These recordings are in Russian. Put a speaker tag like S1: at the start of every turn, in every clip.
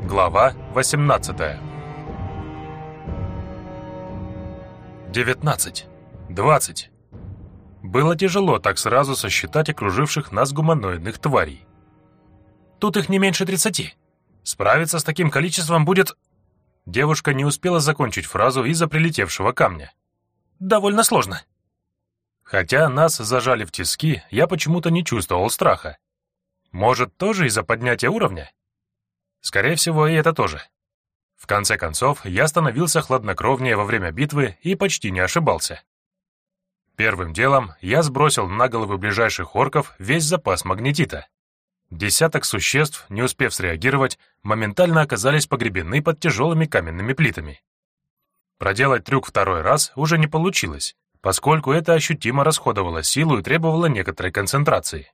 S1: Глава 18. 19. 20. Было тяжело так сразу сосчитать окруживших нас гуманоидных тварей. Тут их не меньше 30. Справиться с таким количеством будет... Девушка не успела закончить фразу из-за прилетевшего камня. Довольно сложно. Хотя нас зажали в тиски, я почему-то не чувствовал страха. Может, тоже из-за поднятия уровня? Скорее всего, и это тоже. В конце концов, я становился хладнокровнее во время битвы и почти не ошибался. Первым делом я сбросил на головы ближайших орков весь запас магнетита. Десяток существ, не успев среагировать, моментально оказались погребены под тяжелыми каменными плитами. Проделать трюк второй раз уже не получилось, поскольку это ощутимо расходовало силу и требовало некоторой концентрации.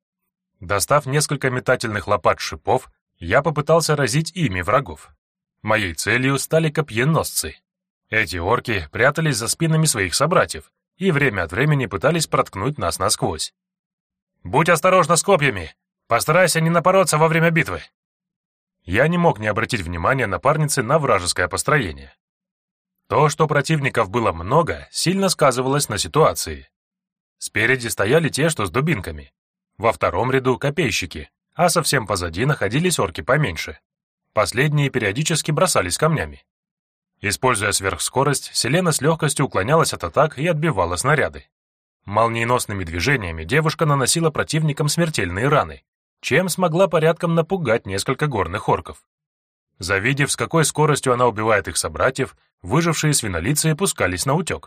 S1: Достав несколько метательных лопат-шипов, я попытался разить ими врагов. Моей целью стали копьеносцы. Эти орки прятались за спинами своих собратьев и время от времени пытались проткнуть нас насквозь. «Будь осторожна с копьями! Постарайся не напороться во время битвы!» Я не мог не обратить внимания напарницы на вражеское построение. То, что противников было много, сильно сказывалось на ситуации. Спереди стояли те, что с дубинками. Во втором ряду — копейщики, а совсем позади находились орки поменьше. Последние периодически бросались камнями. Используя сверхскорость, Селена с легкостью уклонялась от атак и отбивала снаряды. Молниеносными движениями девушка наносила противникам смертельные раны, чем смогла порядком напугать несколько горных орков. Завидев, с какой скоростью она убивает их собратьев, выжившие свинолицые пускались на утек.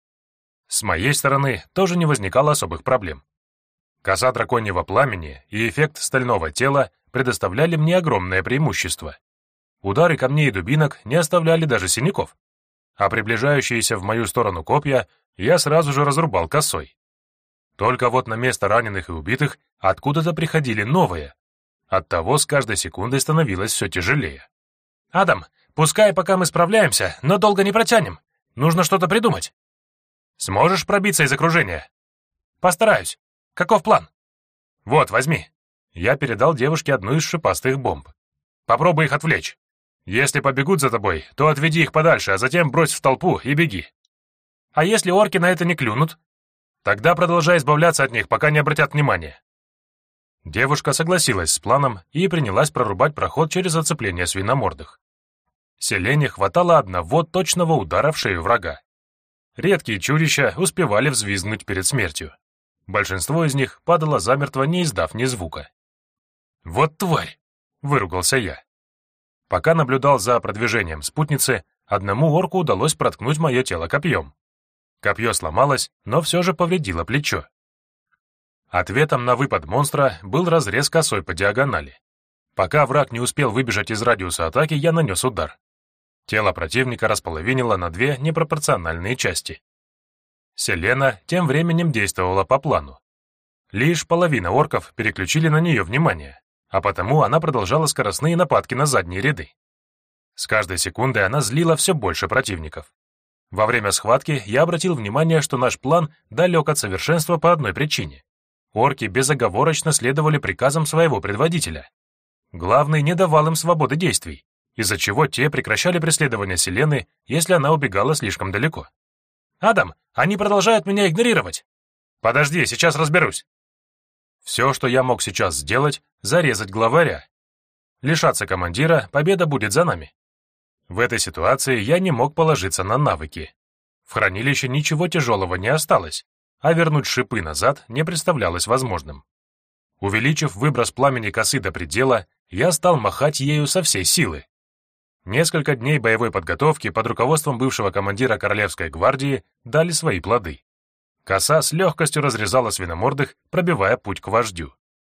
S1: С моей стороны тоже не возникало особых проблем. Коса драконьего пламени и эффект стального тела предоставляли мне огромное преимущество. Удары камней и дубинок не оставляли даже синяков, а приближающиеся в мою сторону копья я сразу же разрубал косой. Только вот на место раненых и убитых откуда-то приходили новые. Оттого с каждой секундой становилось все тяжелее. «Адам, пускай пока мы справляемся, но долго не протянем. Нужно что-то придумать. Сможешь пробиться из окружения?» «Постараюсь. Каков план?» «Вот, возьми». Я передал девушке одну из шипастых бомб. «Попробуй их отвлечь. Если побегут за тобой, то отведи их подальше, а затем брось в толпу и беги. А если орки на это не клюнут? Тогда продолжай избавляться от них, пока не обратят внимания». Девушка согласилась с планом и принялась прорубать проход через оцепление свиномордых. Селене хватало одного точного удара в шею врага. Редкие чудища успевали взвизгнуть перед смертью. Большинство из них падало замертво, не издав ни звука. «Вот тварь!» — выругался я. Пока наблюдал за продвижением спутницы, одному орку удалось проткнуть мое тело копьем. Копье сломалось, но все же повредило плечо. Ответом на выпад монстра был разрез косой по диагонали. Пока враг не успел выбежать из радиуса атаки, я нанес удар. Тело противника располовинило на две непропорциональные части. Селена тем временем действовала по плану. Лишь половина орков переключили на нее внимание, а потому она продолжала скоростные нападки на задние ряды. С каждой секундой она злила все больше противников. Во время схватки я обратил внимание, что наш план далек от совершенства по одной причине. Орки безоговорочно следовали приказам своего предводителя. Главный не давал им свободы действий, из-за чего те прекращали преследование Селены, если она убегала слишком далеко. «Адам, они продолжают меня игнорировать!» «Подожди, сейчас разберусь!» Все, что я мог сейчас сделать, зарезать главаря. Лишаться командира, победа будет за нами. В этой ситуации я не мог положиться на навыки. В хранилище ничего тяжелого не осталось, а вернуть шипы назад не представлялось возможным. Увеличив выброс пламени косы до предела, я стал махать ею со всей силы. Несколько дней боевой подготовки под руководством бывшего командира Королевской гвардии дали свои плоды. Коса с легкостью разрезала свиномордых, пробивая путь к вождю.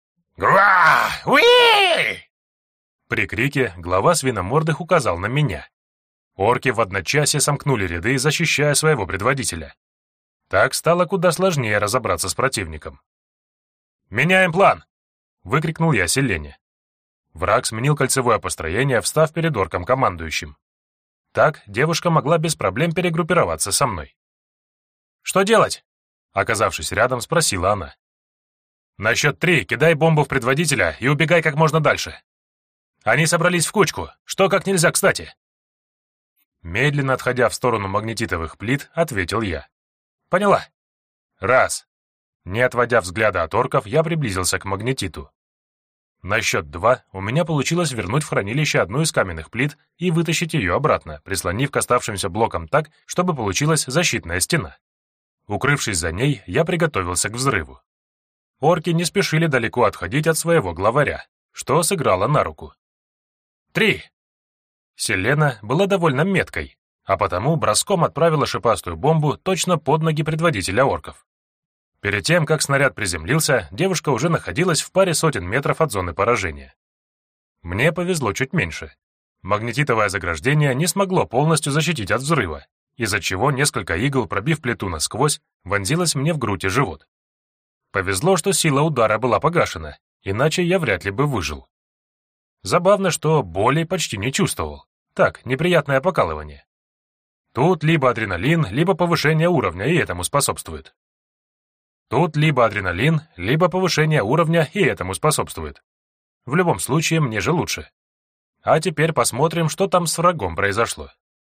S1: «Гва! Уи!» При крике глава свиномордых указал на меня. Орки в одночасье сомкнули ряды, защищая своего предводителя. Так стало куда сложнее разобраться с противником. «Меняем план!» — выкрикнул я Селене. Враг сменил кольцевое построение, встав перед орком-командующим. Так девушка могла без проблем перегруппироваться со мной. «Что делать?» — оказавшись рядом, спросила она. «На счет 3 кидай бомбу в предводителя и убегай как можно дальше». Они собрались в кучку, что как нельзя кстати. Медленно отходя в сторону магнетитовых плит, ответил я. Поняла. Раз. Не отводя взгляда от орков, я приблизился к магнетиту. На счет 2 у меня получилось вернуть в хранилище одну из каменных плит и вытащить ее обратно, прислонив к оставшимся блокам так, чтобы получилась защитная стена. Укрывшись за ней, я приготовился к взрыву. Орки не спешили далеко отходить от своего главаря, что сыграло на руку. 3. Селена была довольно меткой, а потому броском отправила шипастую бомбу точно под ноги предводителя орков. Перед тем, как снаряд приземлился, девушка уже находилась в паре сотен метров от зоны поражения. Мне повезло чуть меньше. Магнетитовое заграждение не смогло полностью защитить от взрыва, из-за чего несколько игл, пробив плиту насквозь, вонзилось мне в грудь и живот. Повезло, что сила удара была погашена, иначе я вряд ли бы выжил. Забавно, что боли почти не чувствовал. Так, неприятное покалывание. Тут либо адреналин, либо повышение уровня, и этому способствует. Тут либо адреналин, либо повышение уровня, и этому способствует. В любом случае, мне же лучше. А теперь посмотрим, что там с врагом произошло.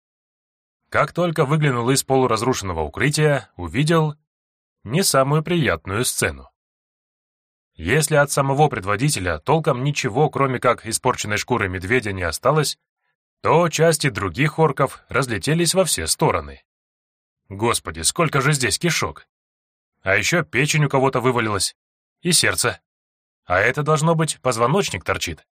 S1: Как только выглянул из полуразрушенного укрытия, увидел не самую приятную сцену. Если от самого предводителя толком ничего, кроме как испорченной шкуры медведя, не осталось, то части других орков разлетелись во все стороны. Господи, сколько же здесь кишок! А еще печень у кого-то вывалилась. И сердце. А это, должно быть, позвоночник торчит.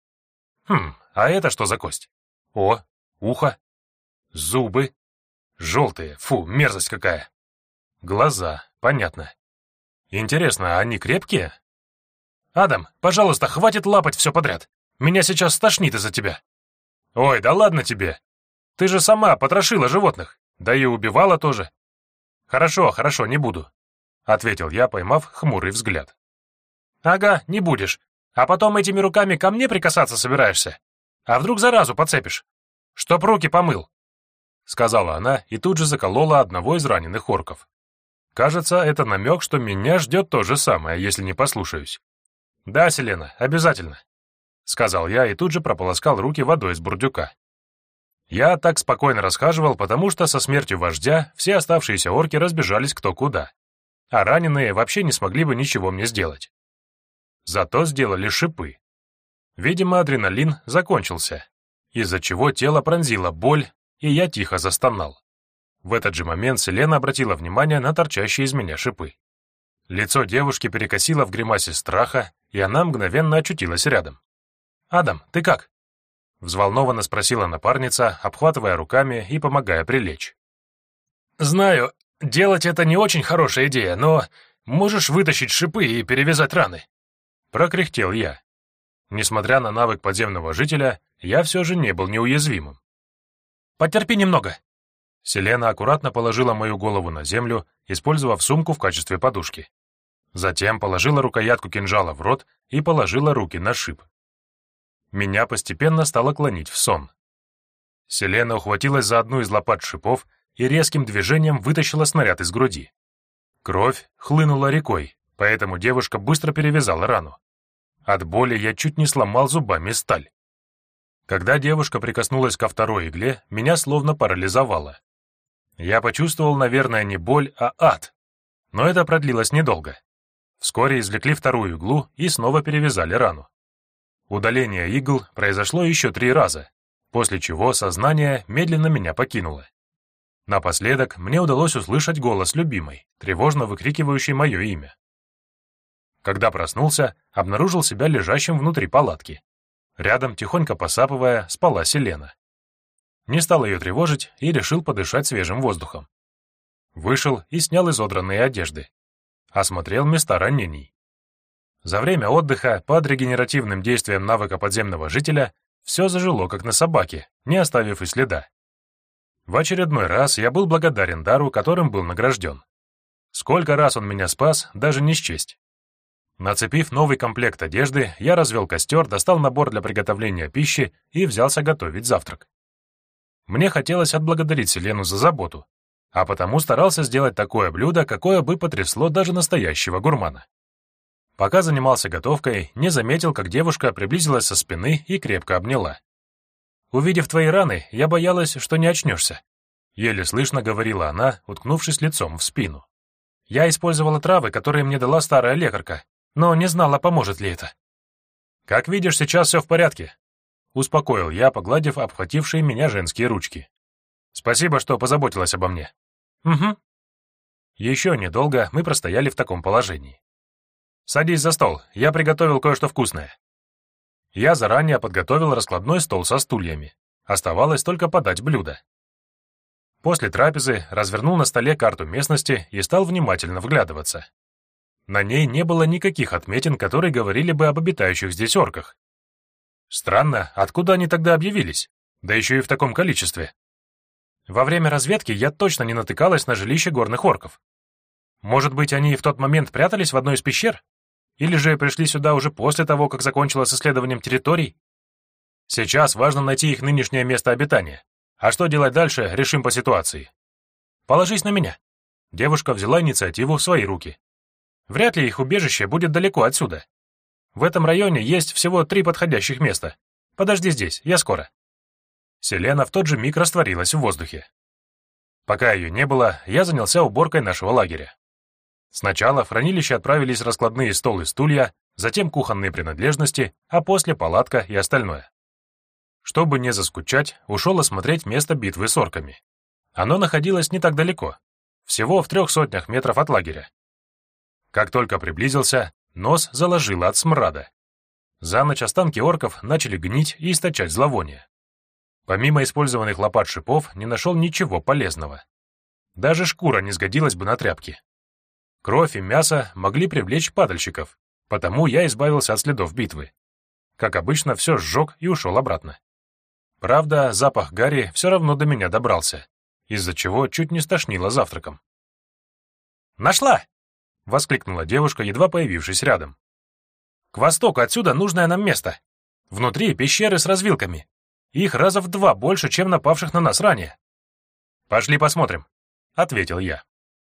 S1: А это что за кость? О, ухо. Зубы. Желтые, фу, мерзость какая. Глаза, понятно. Интересно, они крепкие? Адам, пожалуйста, хватит лапать все подряд. Меня сейчас стошнит из-за тебя. Ой, да ладно тебе. Ты же сама потрошила животных. Да и убивала тоже. Хорошо, не буду. — ответил я, поймав хмурый взгляд. «Ага, не будешь. А потом этими руками ко мне прикасаться собираешься? А вдруг заразу подцепишь? Чтоб руки помыл!» — сказала она и тут же заколола одного из раненых орков. Кажется, это намек, что меня ждет то же самое, если не послушаюсь. «Да, Селена, обязательно», — сказал я и тут же прополоскал руки водой из бурдюка. Я так спокойно расхаживал, потому что со смертью вождя все оставшиеся орки разбежались кто куда, а раненые вообще не смогли бы ничего мне сделать. Зато сделали шипы. Видимо, адреналин закончился, из-за чего тело пронзила боль, и я тихо застонал. В этот же момент Селена обратила внимание на торчащие из меня шипы. Лицо девушки перекосило в гримасе страха, и она мгновенно очутилась рядом. «Адам, ты как?» — взволнованно спросила напарница, обхватывая руками и помогая прилечь. «Знаю, делать это не очень хорошая идея, но можешь вытащить шипы и перевязать раны?» — прокряхтел я. Несмотря на навык подземного жителя, я все же не был неуязвимым. «Потерпи немного». Селена аккуратно положила мою голову на землю, использовав сумку в качестве подушки. Затем положила рукоятку кинжала в рот и положила руки на шип. Меня постепенно стало клонить в сон. Селена ухватилась за одну из лопат шипов и резким движением вытащила снаряд из груди. Кровь хлынула рекой, поэтому девушка быстро перевязала рану. От боли я чуть не сломал зубами сталь. Когда девушка прикоснулась ко второй игле, меня словно парализовало. Я почувствовал, наверное, не боль, а ад. Но это продлилось недолго. Вскоре извлекли вторую иглу и снова перевязали рану. Удаление игл произошло еще 3 раза, после чего сознание медленно меня покинуло. Напоследок мне удалось услышать голос любимой, тревожно выкрикивающей мое имя. Когда проснулся, обнаружил себя лежащим внутри палатки. Рядом, тихонько посапывая, спала Селена. Не стал ее тревожить и решил подышать свежим воздухом. Вышел и снял изодранные одежды. Осмотрел места ранений. За время отдыха, под регенеративным действием навыка подземного жителя, все зажило как на собаке, не оставив и следа. В очередной раз я был благодарен дару, которым был награжден. Сколько раз он меня спас, даже не счесть. Нацепив новый комплект одежды, я развел костер, достал набор для приготовления пищи и взялся готовить завтрак. Мне хотелось отблагодарить Селену за заботу, а потому старался сделать такое блюдо, какое бы потрясло даже настоящего гурмана. Пока занимался готовкой, не заметил, как девушка приблизилась со спины и крепко обняла. «Увидев твои раны, я боялась, что не очнешься», — еле слышно говорила она, уткнувшись лицом в спину. «Я использовала травы, которые мне дала старая лекарка, но не знала, поможет ли это». «Как видишь, сейчас все в порядке», — успокоил я, погладив обхватившие меня женские ручки. «Спасибо, что позаботилась обо мне». «Угу». Еще недолго мы простояли в таком положении. «Садись за стол, я приготовил кое-что вкусное». Я заранее подготовил раскладной стол со стульями. Оставалось только подать блюдо. После трапезы развернул на столе карту местности и стал внимательно вглядываться. На ней не было никаких отметин, которые говорили бы об обитающих здесь орках. Странно, откуда они тогда объявились? Да еще и в таком количестве. Во время разведки я точно не натыкалась на жилище горных орков. Может быть, они в тот момент прятались в одной из пещер? Или же пришли сюда уже после того, как закончилось исследованием территорий? Сейчас важно найти их нынешнее место обитания. А что делать дальше, решим по ситуации. Положись на меня. Девушка взяла инициативу в свои руки. Вряд ли их убежище будет далеко отсюда. В этом районе есть всего 3 подходящих места. Подожди здесь, я скоро. Селена в тот же миг растворилась в воздухе. Пока ее не было, я занялся уборкой нашего лагеря. Сначала в хранилище отправились раскладные стол и стулья, затем кухонные принадлежности, а после палатка и остальное. Чтобы не заскучать, ушел осмотреть место битвы с орками. Оно находилось не так далеко, всего в 300 метров от лагеря. Как только приблизился, нос заложило от смрада. За ночь останки орков начали гнить и источать зловоние. Помимо использованных лопат шипов, не нашел ничего полезного. Даже шкура не сгодилась бы на тряпки. Кровь и мясо могли привлечь падальщиков, потому я избавился от следов битвы. Как обычно, все сжег и ушел обратно. Правда, запах гари все равно до меня добрался, из-за чего чуть не стошнило завтраком. «Нашла!» — воскликнула девушка, едва появившись рядом. «К востоку отсюда нужное нам место. Внутри пещеры с развилками. Их раза в 2 больше, чем напавших на нас ранее». «Пошли посмотрим», — ответил я.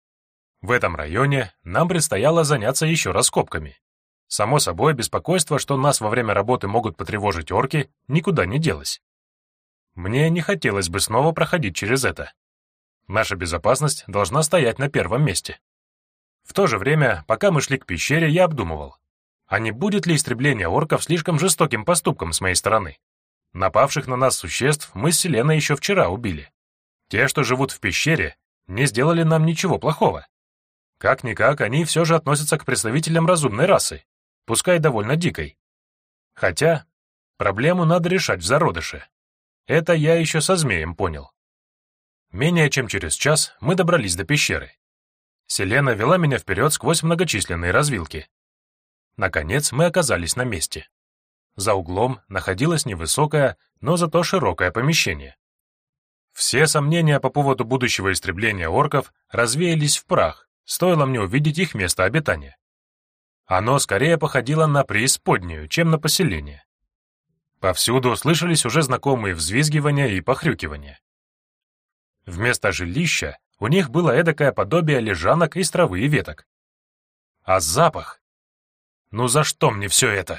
S1: В этом районе нам предстояло заняться еще раскопками. Само собой, беспокойство, что нас во время работы могут потревожить орки, никуда не делось. Мне не хотелось бы снова проходить через это. Наша безопасность должна стоять на первом месте. В то же время, пока мы шли к пещере, я обдумывал, а не будет ли истребление орков слишком жестоким поступком с моей стороны? Напавших на нас существ мы с Селеной еще вчера убили. Те, что живут в пещере, не сделали нам ничего плохого. Как-никак, они все же относятся к представителям разумной расы, пускай довольно дикой. Хотя проблему надо решать в зародыше. Это я еще со змеем понял. Менее чем через час мы добрались до пещеры. Селена вела меня вперед сквозь многочисленные развилки. Наконец мы оказались на месте. За углом находилось невысокое, но зато широкое помещение. Все сомнения по поводу будущего истребления орков развеялись в прах, стоило мне увидеть их место обитания. Оно скорее походило на преисподнюю, чем на поселение. Повсюду слышались уже знакомые взвизгивания и похрюкивания. Вместо жилища у них было эдакое подобие лежанок из травы и веток. А запах? Ну за что мне все это?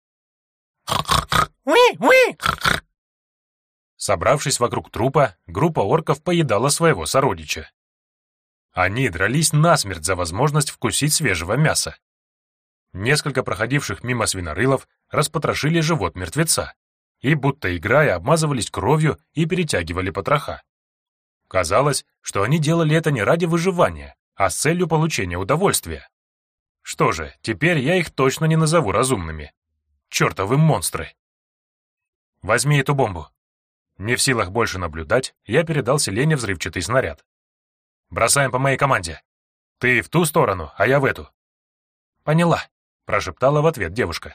S1: Собравшись вокруг трупа, группа орков поедала своего сородича. Они дрались насмерть за возможность вкусить свежего мяса. Несколько проходивших мимо свинорылов распотрошили живот мертвеца и, будто играя, обмазывались кровью и перетягивали потроха. Казалось, что они делали это не ради выживания, а с целью получения удовольствия. Что же, теперь я их точно не назову разумными. Чертовы монстры! Возьми эту бомбу. Не в силах больше наблюдать, я передал Селене взрывчатый снаряд. Бросаем по моей команде. Ты в ту сторону, а я в эту. Поняла, прошептала в ответ девушка.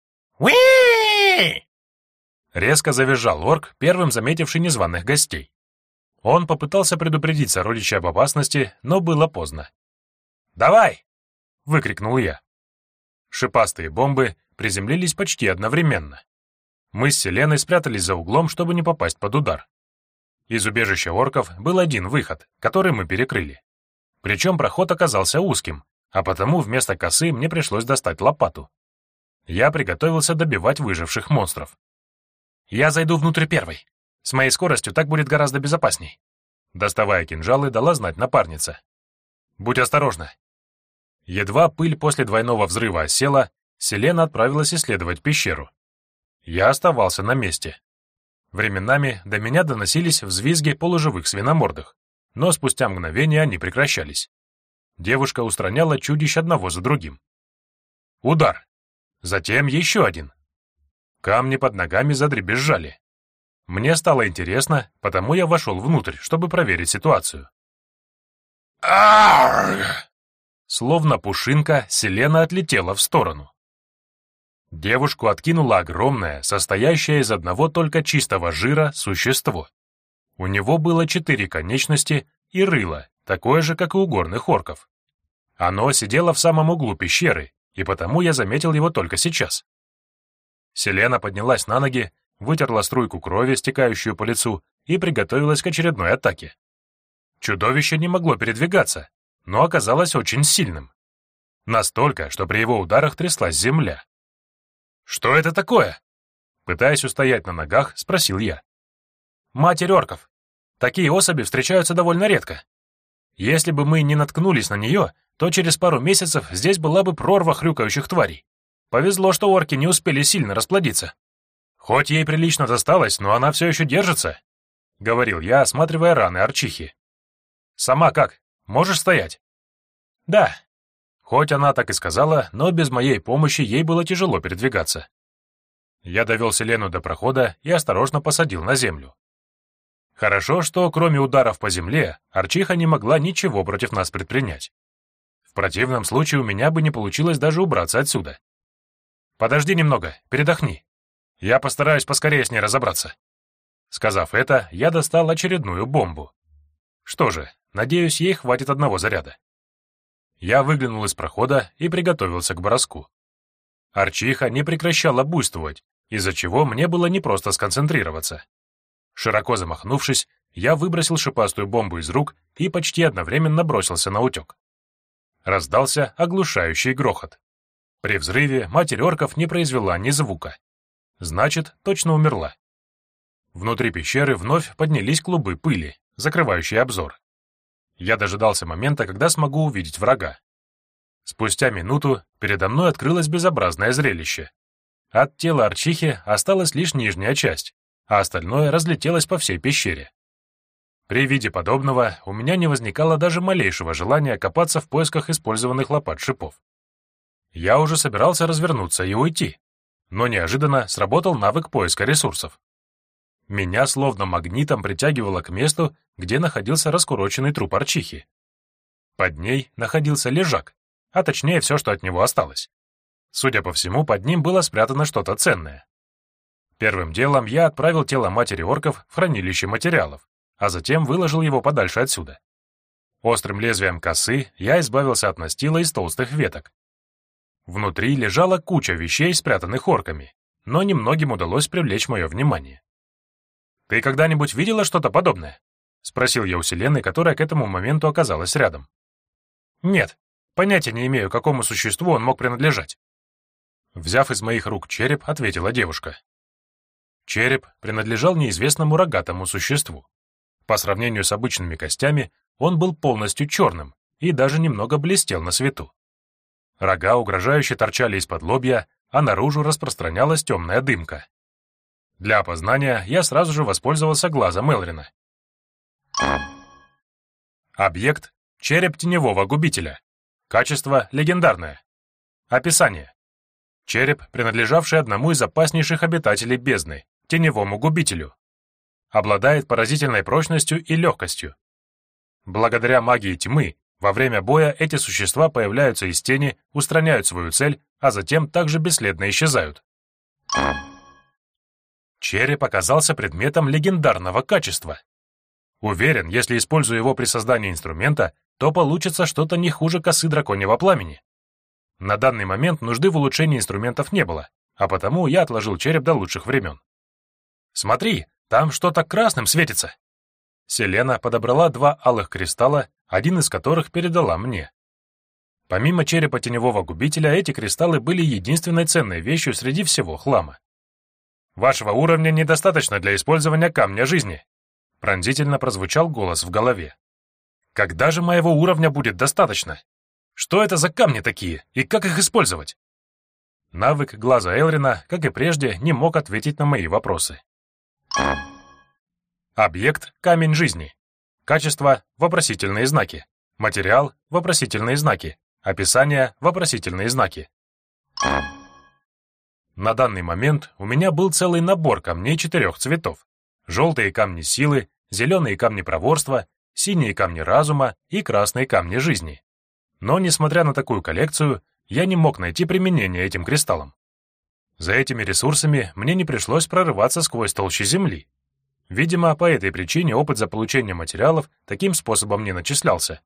S1: Уи! Резко завизжал орк, первым заметивший незваных гостей. Он попытался предупредить сородича об опасности, но было поздно. «Давай!» — выкрикнул я. Шипастые бомбы приземлились почти одновременно. Мы с Селеной спрятались за углом, чтобы не попасть под удар. Из убежища орков был один выход, который мы перекрыли. Причем проход оказался узким, а потому вместо косы мне пришлось достать лопату. Я приготовился добивать выживших монстров. «Я зайду внутрь первой. С моей скоростью так будет гораздо безопасней», доставая кинжалы, дала знать напарница. «Будь осторожна». Едва пыль после двойного взрыва осела, Селена отправилась исследовать пещеру. Я оставался на месте. Временами до меня доносились взвизги полуживых свиномордых, но спустя мгновение они прекращались. Девушка устраняла чудищ одного за другим. Удар. Затем еще один. Камни под ногами задребезжали. Мне стало интересно, потому я вошел внутрь, чтобы проверить ситуацию. Арррр! Словно пушинка, Селена отлетела в сторону. Девушку откинуло огромное, состоящее из одного только чистого жира, существо. У него было 4 конечности и рыло, такое же, как и у горных орков. Оно сидело в самом углу пещеры, и потому я заметил его только сейчас. Селена поднялась на ноги, вытерла струйку крови, стекающую по лицу, и приготовилась к очередной атаке. Чудовище не могло передвигаться, но оказалось очень сильным. Настолько, что при его ударах тряслась земля. «Что это такое?» Пытаясь устоять на ногах, спросил я. «Матерь орков. Такие особи встречаются довольно редко. Если бы мы не наткнулись на нее, то через пару месяцев здесь была бы прорва хрюкающих тварей. Повезло, что орки не успели сильно расплодиться. Хоть ей прилично досталось, но она все еще держится», — говорил я, осматривая раны Арчихи. «Сама как? Можешь стоять?» «Да». Хоть она так и сказала, но без моей помощи ей было тяжело передвигаться. Я довел Селену до прохода и осторожно посадил на землю. Хорошо, что кроме ударов по земле, Арчиха не могла ничего против нас предпринять. В противном случае у меня бы не получилось даже убраться отсюда. «Подожди немного, передохни. Я постараюсь поскорее с ней разобраться». Сказав это, я достал очередную бомбу. Что же, надеюсь, ей хватит одного заряда. Я выглянул из прохода и приготовился к броску. Арчиха не прекращала буйствовать, из-за чего мне было непросто сконцентрироваться. Широко замахнувшись, я выбросил шипастую бомбу из рук и почти одновременно бросился на утек. Раздался оглушающий грохот. При взрыве матерь орков не произвела ни звука. Значит, точно умерла. Внутри пещеры вновь поднялись клубы пыли, закрывающие обзор. Я дожидался момента, когда смогу увидеть врага. Спустя минуту передо мной открылось безобразное зрелище. От тела Арчихи осталась лишь нижняя часть, а остальное разлетелось по всей пещере. При виде подобного у меня не возникало даже малейшего желания копаться в поисках использованных лопат шипов. Я уже собирался развернуться и уйти, но неожиданно сработал навык поиска ресурсов. Меня словно магнитом притягивало к месту, где находился раскуроченный труп Арчихи. Под ней находился лежак, а точнее все, что от него осталось. Судя по всему, под ним было спрятано что-то ценное. Первым делом я отправил тело матери орков в хранилище материалов, а затем выложил его подальше отсюда. Острым лезвием косы я избавился от настила из толстых веток. Внутри лежала куча вещей, спрятанных орками, но немногим удалось привлечь мое внимание. «Ты когда-нибудь видела что-то подобное?» — спросил я у Селены, которая к этому моменту оказалась рядом. «Нет, понятия не имею, какому существу он мог принадлежать». Взяв из моих рук череп, ответила девушка. Череп принадлежал неизвестному рогатому существу. По сравнению с обычными костями, он был полностью черным и даже немного блестел на свету. Рога угрожающе торчали из-под лобья, а наружу распространялась темная дымка. Для опознания я сразу же воспользовался глазом Элрина. Объект — череп теневого губителя. Качество — легендарное. Описание. Череп, принадлежавший одному из опаснейших обитателей бездны, теневому губителю. Обладает поразительной прочностью и легкостью. Благодаря магии тьмы, во время боя эти существа появляются из тени, устраняют свою цель, а затем также бесследно исчезают. Череп оказался предметом легендарного качества. Уверен, если использую его при создании инструмента, то получится что-то не хуже косы драконьего пламени. На данный момент нужды в улучшении инструментов не было, а потому я отложил череп до лучших времен. «Смотри, там что-то красным светится!» Селена подобрала 2 алых кристалла, один из которых передала мне. Помимо черепа теневого губителя, эти кристаллы были единственной ценной вещью среди всего хлама. «Вашего уровня недостаточно для использования камня жизни», — пронзительно прозвучал голос в голове. «Когда же моего уровня будет достаточно? Что это за камни такие, и как их использовать?» Навык глаза Элрина, как и прежде, не мог ответить на мои вопросы. Объект — камень жизни. Качество — вопросительные знаки. Материал — вопросительные знаки. Описание — вопросительные знаки. На данный момент у меня был целый набор камней 4 цветов. Желтые камни силы, зеленые камни проворства, синие камни разума и красные камни жизни. Но, несмотря на такую коллекцию, я не мог найти применение этим кристаллам. За этими ресурсами мне не пришлось прорываться сквозь толщи земли. Видимо, по этой причине опыт за получение материалов таким способом не начислялся.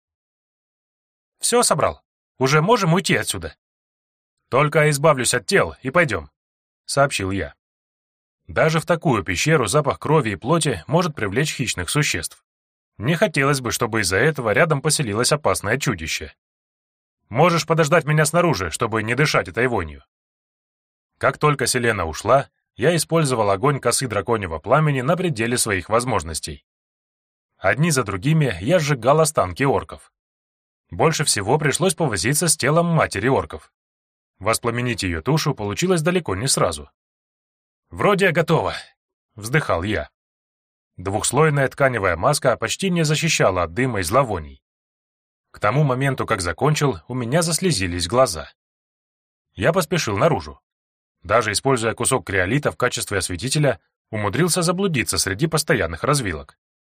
S1: «Все собрал? Уже можем уйти отсюда?» «Только избавлюсь от тел и пойдем», — сообщил я. Даже в такую пещеру запах крови и плоти может привлечь хищных существ. Не хотелось бы, чтобы из-за этого рядом поселилось опасное чудище. «Можешь подождать меня снаружи, чтобы не дышать этой вонью». Как только Селена ушла, я использовал огонь косы драконьего пламени на пределе своих возможностей. Одни за другими я сжигал останки орков. Больше всего пришлось повозиться с телом матери орков. Воспламенить ее тушу получилось далеко не сразу. «Вроде готово», — вздыхал я. Двухслойная тканевая маска почти не защищала от дыма и зловоний. К тому моменту, как закончил, у меня заслезились глаза. Я поспешил наружу. Даже используя кусок криолита в качестве осветителя, умудрился заблудиться среди постоянных развилок.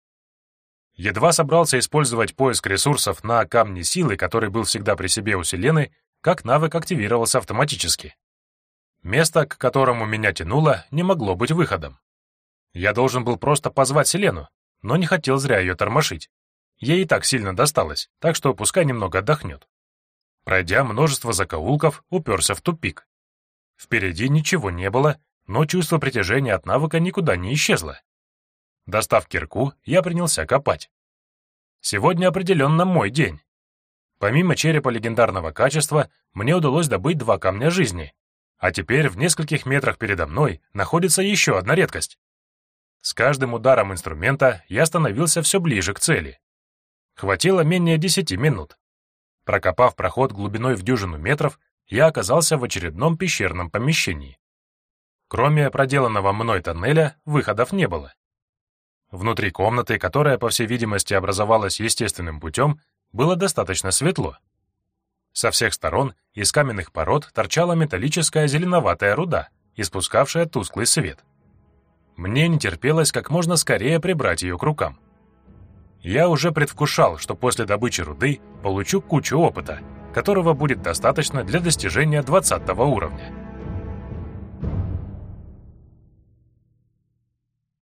S1: Едва собрался использовать поиск ресурсов на камне силы, который был всегда при себе у Селены, как навык активировался автоматически. Место, к которому меня тянуло, не могло быть выходом. Я должен был просто позвать Селену, но не хотел зря ее тормошить. Ей и так сильно досталось, так что пускай немного отдохнет. Пройдя множество закоулков, уперся в тупик. Впереди ничего не было, но чувство притяжения от навыка никуда не исчезло. Достав кирку, я принялся копать. Сегодня определенно мой день. Помимо черепа легендарного качества, мне удалось добыть 2 камня жизни, а теперь в нескольких метрах передо мной находится еще одна редкость. С каждым ударом инструмента я становился все ближе к цели. Хватило менее 10 минут. Прокопав проход глубиной в дюжину метров, я оказался в очередном пещерном помещении. Кроме проделанного мной тоннеля, выходов не было. Внутри комнаты, которая, по всей видимости, образовалась естественным путем, было достаточно светло. Со всех сторон из каменных пород торчала металлическая зеленоватая руда, испускавшая тусклый свет. Мне не терпелось как можно скорее прибрать ее к рукам. Я уже предвкушал, что после добычи руды получу кучу опыта, которого будет достаточно для достижения 20 уровня.